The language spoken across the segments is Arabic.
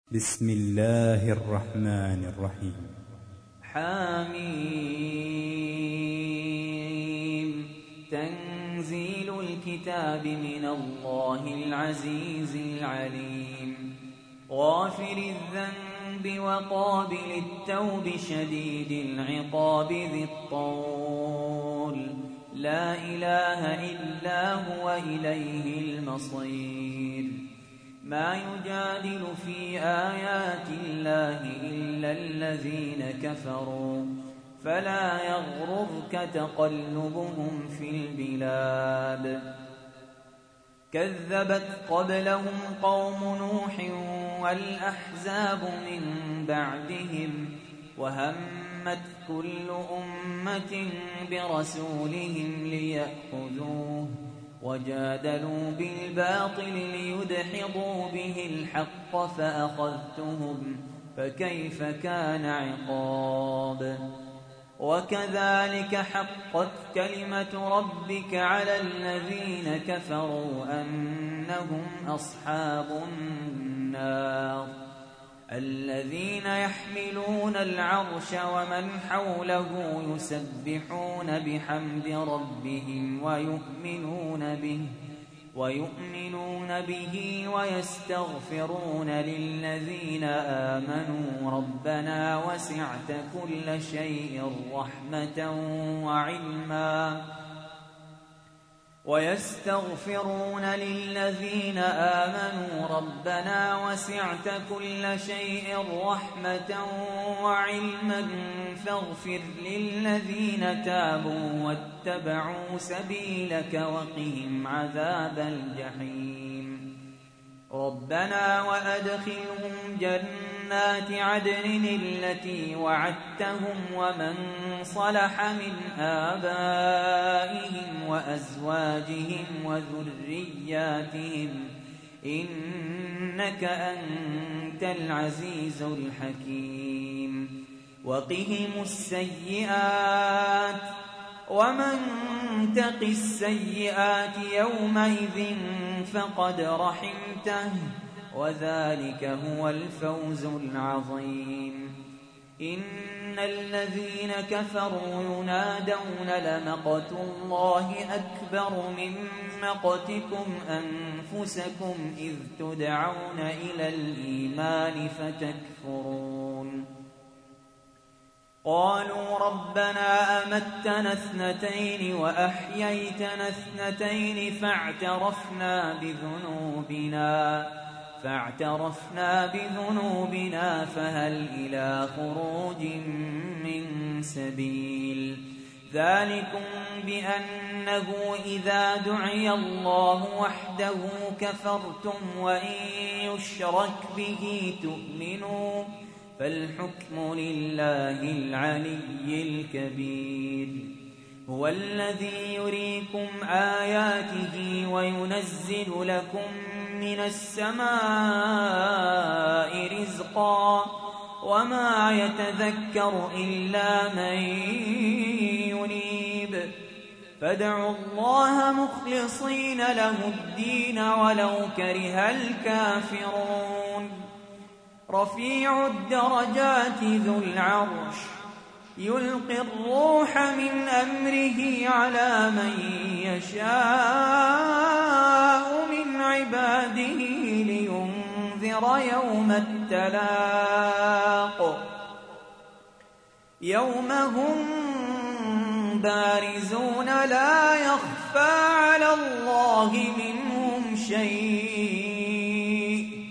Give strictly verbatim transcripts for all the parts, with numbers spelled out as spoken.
بسم الله الرحمن الرحيم. حميم. تنزيل الكتاب من الله العزيز العليم. غافر الذنب وقابل التوب شديد العقاب ذي الطول، لا إله إلا هو إليه المصير. ما يجادل في آيات الله إلا الذين كفروا، فلا يغررك تقلبهم في البلاد. كذبت قبلهم قوم نوح والأحزاب من بعدهم، وهمت كل أمة برسولهم ليأخذوه، وجادلوا بالباطل ليدحضوا به الحق فأخذتهم، فكيف كان عقاب. وكذلك حقت كلمة ربك على الذين كفروا أنهم أصحاب النار. الذين يحملون العرش ومن حوله يسبحون بحمد ربهم ويؤمنون به ويؤمنون به ويستغفرون للذين آمنوا ربنا وسعت كل شيء رحمة وعلما ويستغفرون للذين آمنوا ربنا وسعت كل شيء رحمة وعلما فاغفر للذين تابوا واتبعوا سبيلك وقهم عذاب الجحيم. ربنا وأدخلهم جنات عدن التي وعدتهم ومن صلح من آبائهم وأزواجهم وذرياتهم إنك أنت العزيز الحكيم. وقهم السيئات ومن تق السيئات يومئذ فقد رحمته، وذلك هو الفوز العظيم. إن الذين كفروا ينادون لمقت الله أكبر من مقتكم أنفسكم إذ تدعون إلى الإيمان فتكفرون. قالوا ربنا أمتنا اثنتين وأحييتنا اثنتين فاعترفنا بذنوبنا فاعترفنا بذنوبنا فهل إلى خروج من سبيل. ذلكم بأنه إذا دعي الله وحده كفرتم وإن يشرك به تؤمنون، فالحكم لله العلي الكبير. هو الذي يريكم آياته وينزل لكم من السماء رزقا، وما يتذكر إلا من ينيب. فادعوا الله مخلصين له الدين ولو كره الكافرون. رفيع الدرجات ذو العرش يلقي الروح من أمره على من يشاء من عباده لينذر يوم التلاق. يوم هم بارزون لا يخفى على الله منهم شيء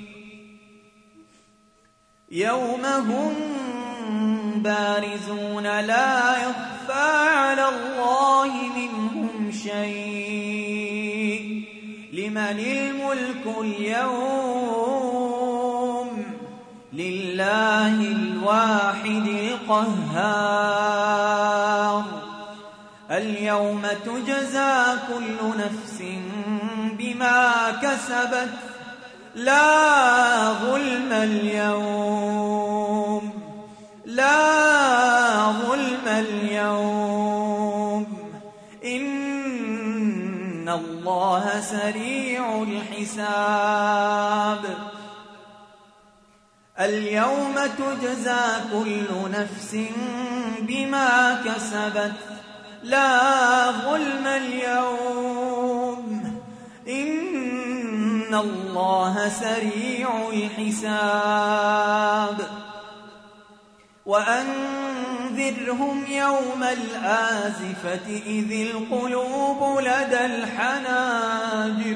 يوم هم بارزون لا يخفى على الله منهم شيء. لمن الملك اليوم؟ لله الواحد القهار. اليوم تجزى كل نفس بما كسبت لا ظلم اليوم لا ظلم اليوم إن الله سريع الحساب. اليوم تجزى كل نفس بما كسبت لا ظلم اليوم إن الله سريع الحساب وأنذرهم يوم الآزفة إذ القلوب لدى الحناجر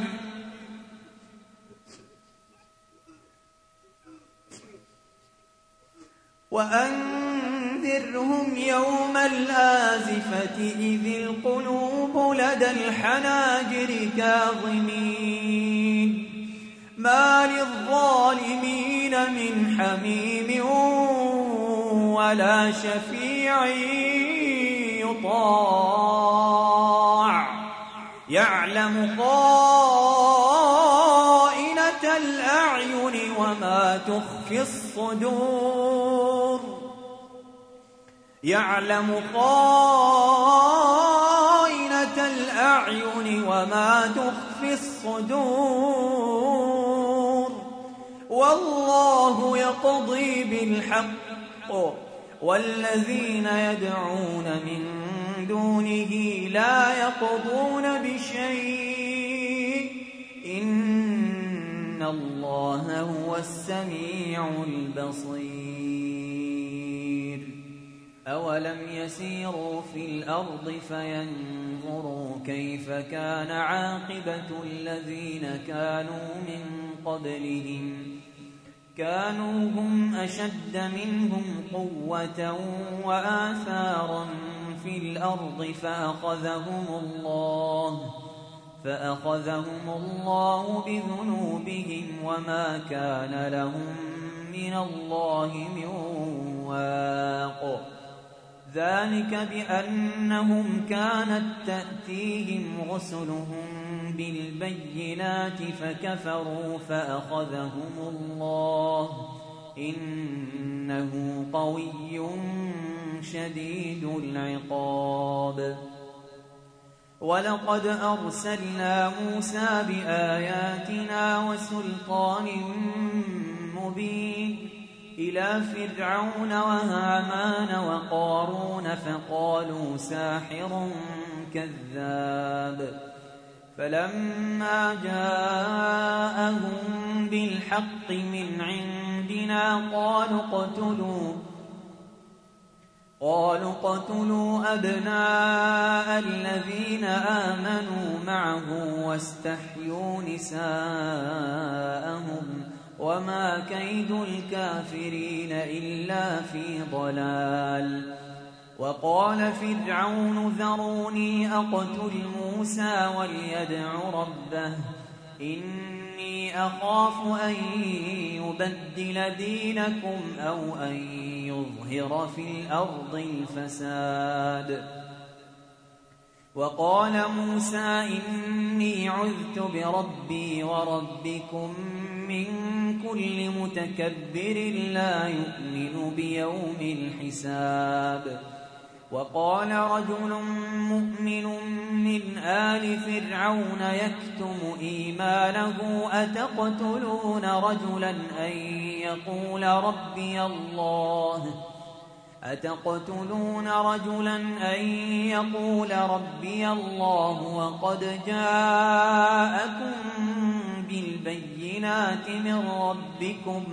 وأنذرهم يوم الآزفة إذ القلوب لدى الحناجر كاظمين ما للظالمين من حميم ولا شفيع يطاع يعلم خائنة الأعين وما تخفي الصدور يعلم خائنة الأعين وما تخفي الصدور والله يقضي بالحق والذين يدعون من دونه لا يقضون بشيء إن الله هو السميع البصير أولم يسيروا في الأرض فينظروا كيف كان عاقبة الذين كانوا من قبلهم كانوا هم أشد منهم قوة وآثارا في الأرض فأخذهم الله فأخذهم الله بذنوبهم وما كان لهم من الله من واق ذلك بأنهم كانت تأتيهم رسلهم بالبينات فكفروا فأخذهم الله إنه قوي شديد العقاب ولقد أرسلنا موسى بآياتنا وسلطان مبين إلى فرعون وهامان وقارون فقالوا ساحر كذاب فلما جاءهم بالحق من عندنا قالوا اقتلوا قالوا اقتلوا أبناء الذين آمنوا معه واستحيوا نساءهم وما كيد الكافرين إلا في ضلال وقال فرعون ذروني أقتل موسى وليدع ربه إني أخاف أن يبدل دينكم أو أن يظهر في الأرض الفساد وقال موسى إني عذت بربي وربكم من كل متكبر لا يؤمن بيوم الحساب وقال رجل مؤمن من آل فرعون يكتم إيمانه أتقتلون رجلا أن يقول ربي الله أتقتلون رجلا أن يقول ربي الله وقد جاءكم بالبينات من ربكم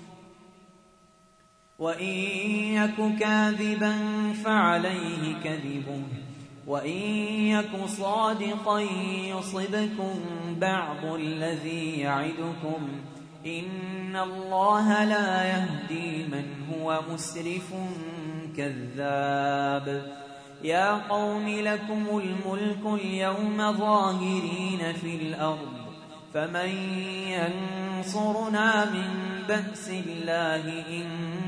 وإن يك كاذبا فعليه كذبه وإن يك صادقا يصبكم بعض الذي يعدكم إن الله لا يهدي من هو مسرف كذاب يا قوم لكم الملك اليوم ظاهرين في الأرض فمن ينصرنا من بأس الله إن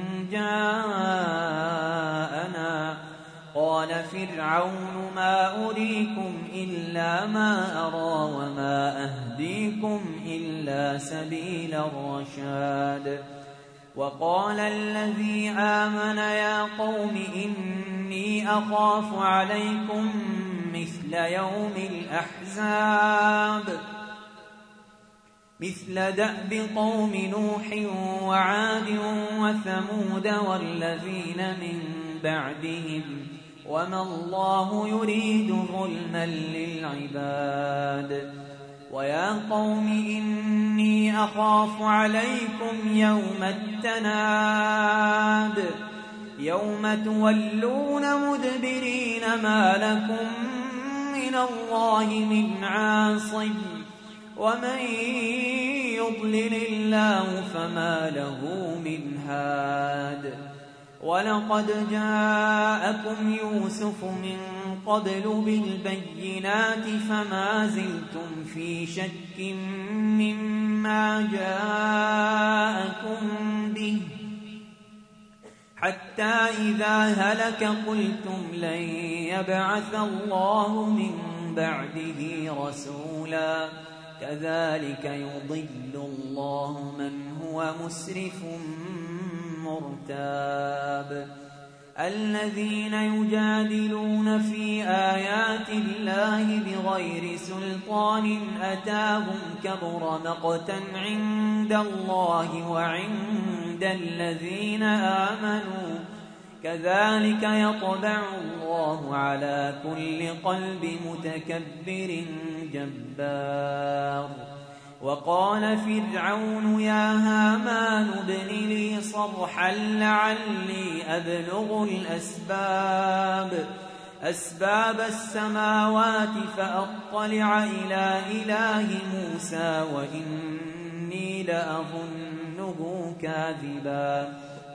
جاءنا قال فرعون ما أريكم إلا ما أرى وما أهديكم إلا سبيل الرشاد وقال الذي آمن يا قوم إني أخاف عليكم مثل يوم الأحزاب مثل دأب قوم نوح وعاد وثمود والذين من بعدهم وما الله يريد ظلما للعباد ويا قوم إني أخاف عليكم يوم التناد يوم تولون مدبرين ما لكم من الله من عاصم ومن يضلل الله فما له من هاد ولقد جاءكم يوسف من قبل بالبينات فما زلتم في شك مما جاءكم به حتى إذا هلك قلتم لن يبعث الله من بعده رسولا كذلك يضل الله من هو مسرف مرتاب الذين يجادلون في آيات الله بغير سلطان أتاهم كبر مقتا عند الله وعند الذين آمنوا كذلك يطبع الله على كل قلب متكبر جبار وقال فرعون يا هامان ابن لي صرحا لعلي أبلغ الأسباب أسباب السماوات فأطلع إلى إله موسى وإني لأظنه كاذبا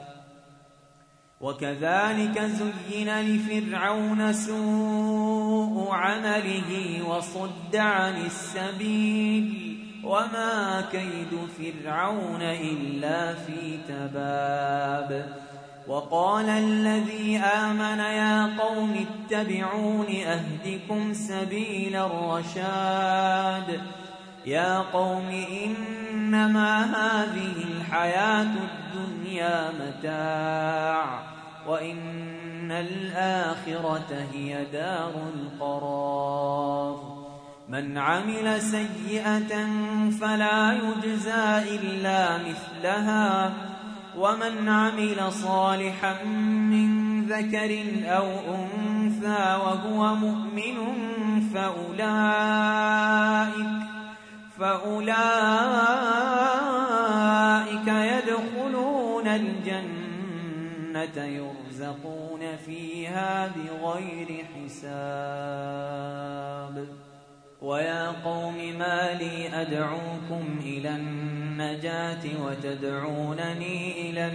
وكذلك زين لفرعون سوء عمله وصد عن السبيل وما كيد فرعون إلا في تباب وقال الذي آمن يا قوم اتبعون أهدكم سبيل الرشاد يا قوم إنما هذه الحياة الدنيا متاع وإن الآخرة هي دار القرار من عمل سيئة فلا يجزى إلا مثلها ومن عمل صالحا من ذكر أو أنثى وهو مؤمن فأولئك فأولئك يدخلون الجنة يرزقون فيها بغير حساب ويا قوم ما لي أدعوكم إلى النجاة وتدعونني إلى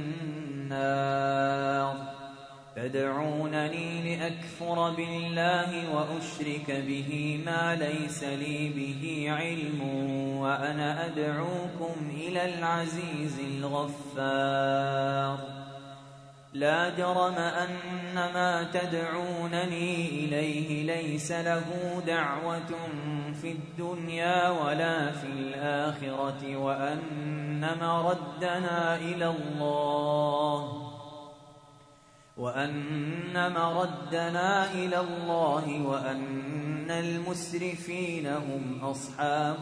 النار تدعونني لأكفر بالله وأشرك به ما ليس لي به علم وأنا أدعوكم إلى العزيز الغفار لا جرم أن ما تدعونني إليه ليس له دعوة في الدنيا ولا في الآخرة وأن مردنا إلى الله وأن مردنا إلى الله وأن المسرفين هم أصحاب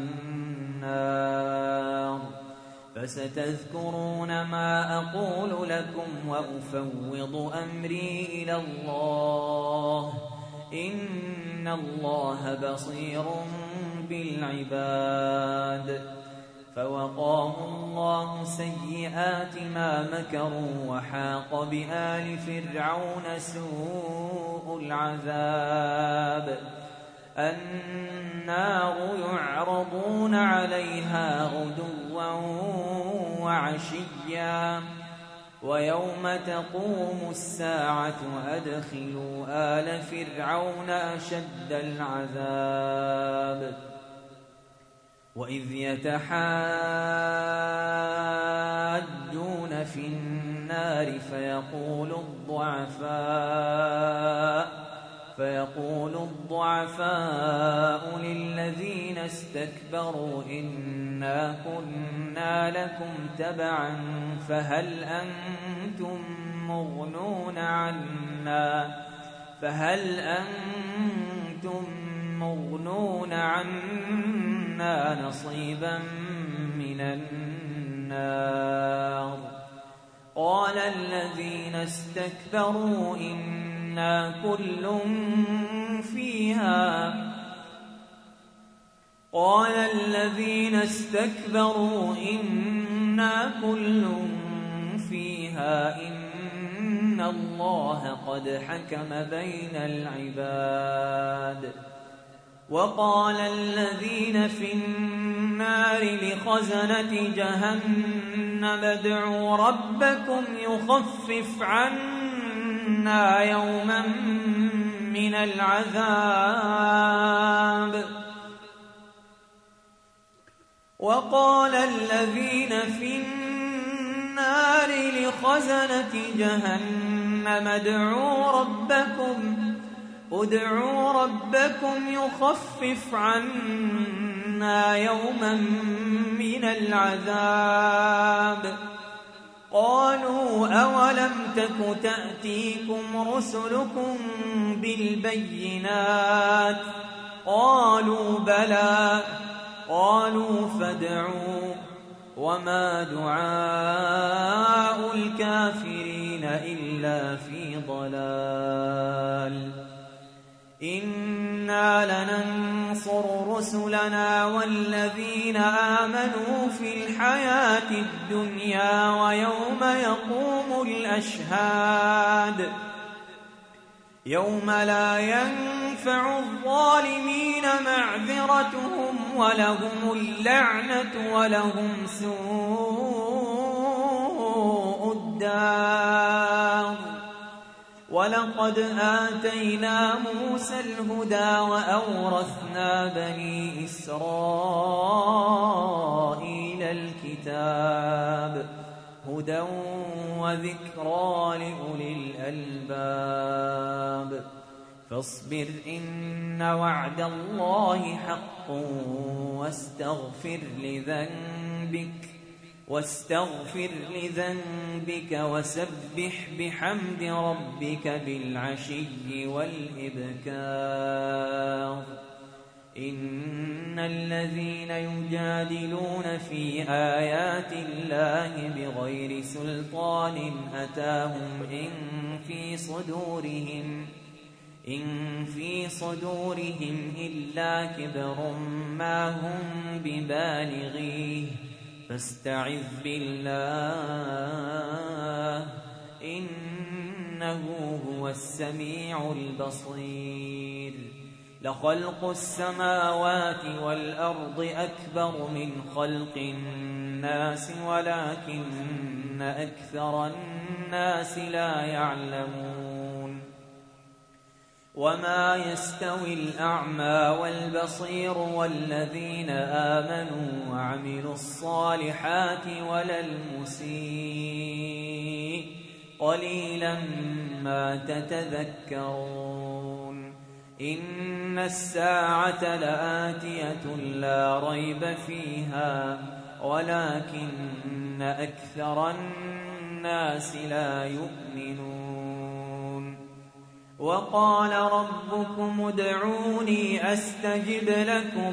النار فستذكرون ما أقول لكم وأفوض أمري إلى الله إن الله بصير بالعباد فوقاه الله سيئات ما مكروا وحاق بآل فرعون سوء العذاب النار يعرضون عليها غدوا وعشيا ويوم تقوم الساعة أدخلوا آل فرعون أشد العذاب وإذ يتحاجون في النار فيقول الضعفاء فيقول الضعفاء للذين استكبروا إنا كنا لكم تبعا فهل أنتم مغنون عنا فهل أنتم مغنون عنا منا نصيبا من النار. قال الذين استكبروا إنا كل فيها قال الذين استكبروا إنا كل فيها إن الله قد حكم بين العباد. وقال الذين في النار لخزنة جهنم ادعوا ربكم يخفف عنا يوما من العذاب. وقال الذين في النار لخزنة جهنم ادعوا ربكم ادعوا ربكم يخفف عنا يوما من العذاب. قالوا أولم تك تأتيكم رسلكم بالبينات؟ قالوا بلى. قالوا فادعوا. وما دعاء الكافرين إلا في ضلال. إنا لننصر رسلنا والذين آمنوا في الحياة الدنيا ويوم يقوم الأشهاد. يوم لا ينفع الظالمين معذرتهم ولهم اللعنة ولهم سوء الدار. ولقد آتينا موسى الهدى وأورثنا بني إسرائيل الكتاب هدى وذكرى لأولي الألباب. فاصبر إن وعد الله حق واستغفر لذنبك واستغفر لذنبك وسبح بحمد ربك بالعشي والإبكار. إن الذين يجادلون في آيات الله بغير سلطان أتاهم إن في صدورهم إن في صدورهم إلا كبر ما هم ببالغيه فاستعذ بالله إنه هو السميع البصير. لخلق السماوات والأرض أكبر من خلق الناس ولكن أكثر الناس لا يعلمون. وما يستوي الأعمى والبصير والذين آمنوا وعملوا الصالحات ولا المسيء قليلا ما تتذكرون. إن الساعة لآتية لا ريب فيها ولكن أكثر الناس لا يؤمنون. وقال ربكم ادعوني أستجب لكم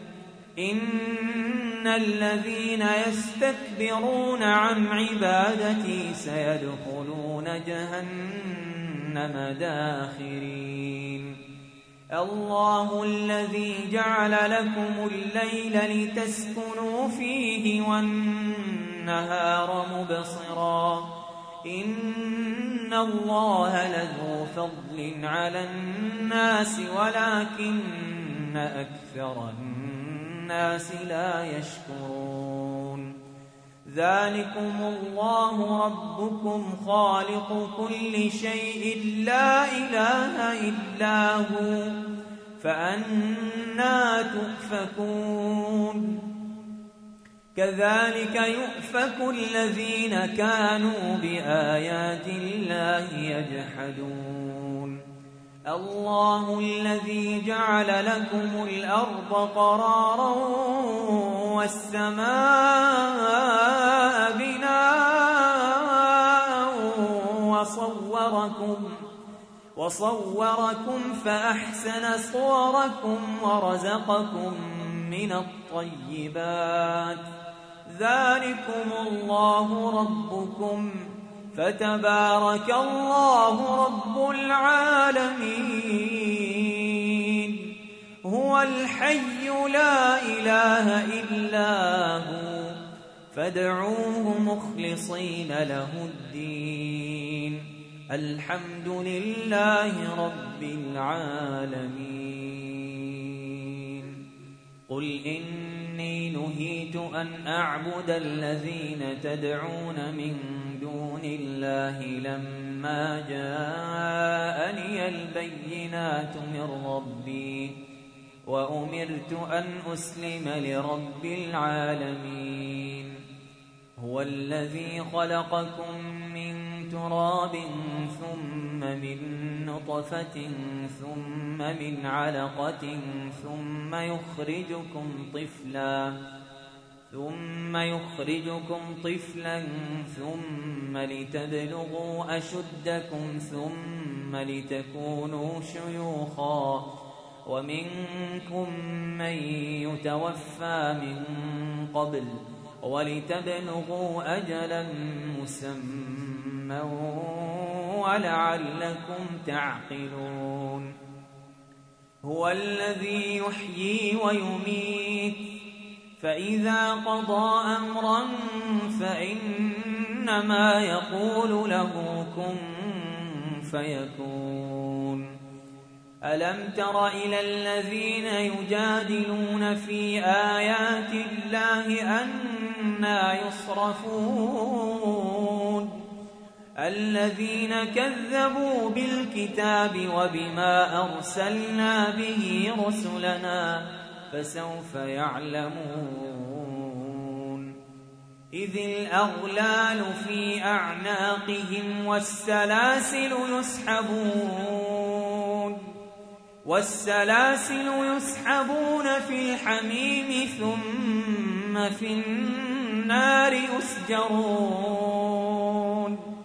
إن الذين يستكبرون عن عبادتي سيدخلون جهنم داخرين. الله الذي جعل لكم الليل لتسكنوا فيه والنهار مبصرا إن الله لذو فضل على الناس ولكن أكثر الناس لا يشكرون. ذلكم الله ربكم خالق كل شيء لا إله إلا هو فأنى تؤفكون. كذلك يؤفك الذين كانوا بآيات الله يجحدون. الله الذي جعل لكم الأرض قرارا والسماء بناء وصوركم وصوركم فأحسن صوركم ورزقكم من الطيبات ذلكم الله ربكم فتبارك الله رب العالمين هو الحي لا إله إلا هو فادعوه مخلصين له الدين الحمد لله رب العالمين قل إني نهيت أن أعبد الذين تدعون من دون الله لما جاءني البينات من ربي وأمرت أن أسلم لرب العالمين هو الذي خلقكم من تراب ثم من نطفة ثم من علقة ثم يخرجكم طفلا ثم يخرجكم طفلا ثم لتبلغوا أشدكم ثم لتكونوا شيوخا ومنكم من يتوفى من قبل ولتبلغوا أجلا مسمى ولعلكم تعقلون هو الذي يحيي ويميت فإذا قضى أمرا فإنما يقول له كن فيكون ألم تر إلى الذين يجادلون في آيات الله أنى يصرفون الذين كذبوا بالكتاب وبما أرسلنا به رسلنا فسوف يعلمون إذ الأغلال في أعناقهم والسلاسل يسحبون والسلاسل يسحبون في الحميم ثم في النار يسجرون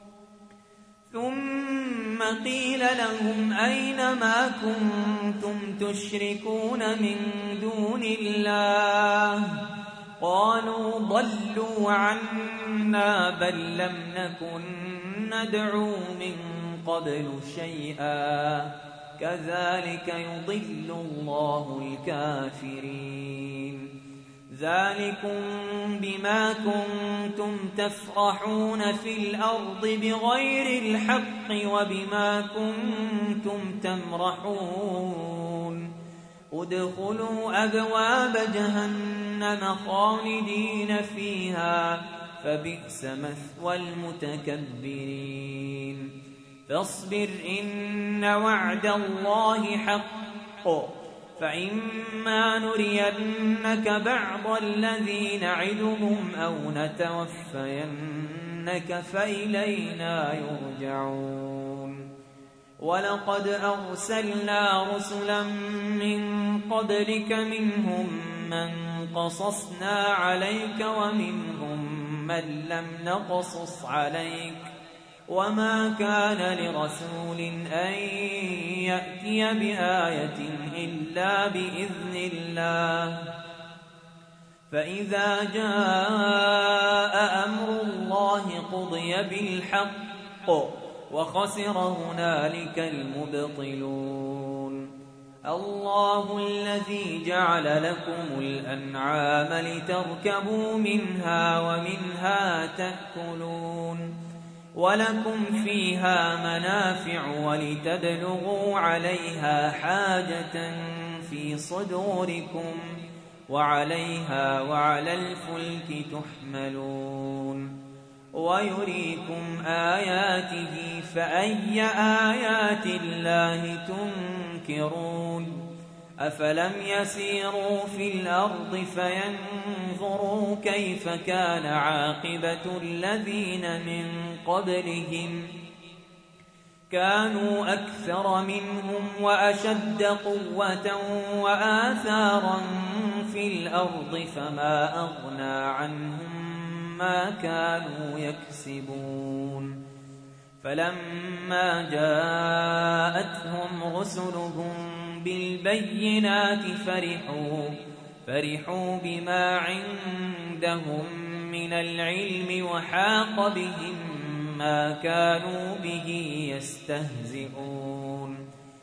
ثم قيل لهم أين ما كنتم تشركون من دون الله قالوا ضلوا عنا بل لم نكن ندعو من قبل شيئا كذلك يضل الله الكافرين ذلكم بما كنتم تفرحون في الأرض بغير الحق وبما كنتم تمرحون ادخلوا أبواب جهنم خالدين فيها فبئس مثوى المتكبرين فاصبر إن وعد الله حق فإما نرينك بعض الذي نعدهم أو نتوفينك فإلينا يرجعون ولقد أرسلنا رسلا من قبلك منهم من قصصنا عليك ومنهم من لم نقصص عليك وما كان لرسول أن يأتي بآية إلا بإذن الله فإذا جاء أمر الله قضي بالحق وخسر هنالك المبطلون الله الذي جعل لكم الأنعام لتركبوا منها ومنها تأكلون ولكم فيها منافع ولتبلغوا عليها حاجة في صدوركم وعليها وعلى الفلك تحملون ويريكم آياته فأي آيات الله تنكرون أفلم يسيروا في الأرض فينظروا كيف كان عاقبة الذين من قبلهم كانوا أكثر منهم وأشد قوة وآثارا في الأرض فما أغنى عنهم ما كانوا يكسبون فلما جاءتهم رسلهم بالبينات فرحوا فرحوا بما عندهم من العلم وحاق بهم ما كانوا به يستهزئون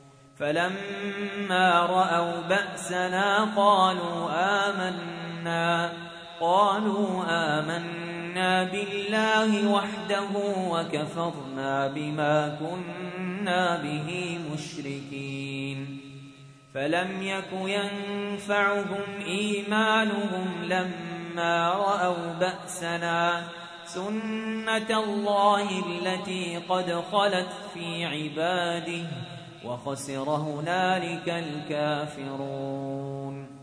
فلما رأوا بأسنا قالوا آمنا قالوا آمنا بالله وحده وكفرنا بما كنا به مشركين فلم يك ينفعهم إيمانهم لما رأوا بأسنا سنة الله التي قد خلت في عباده وخسر هنالك الكافرون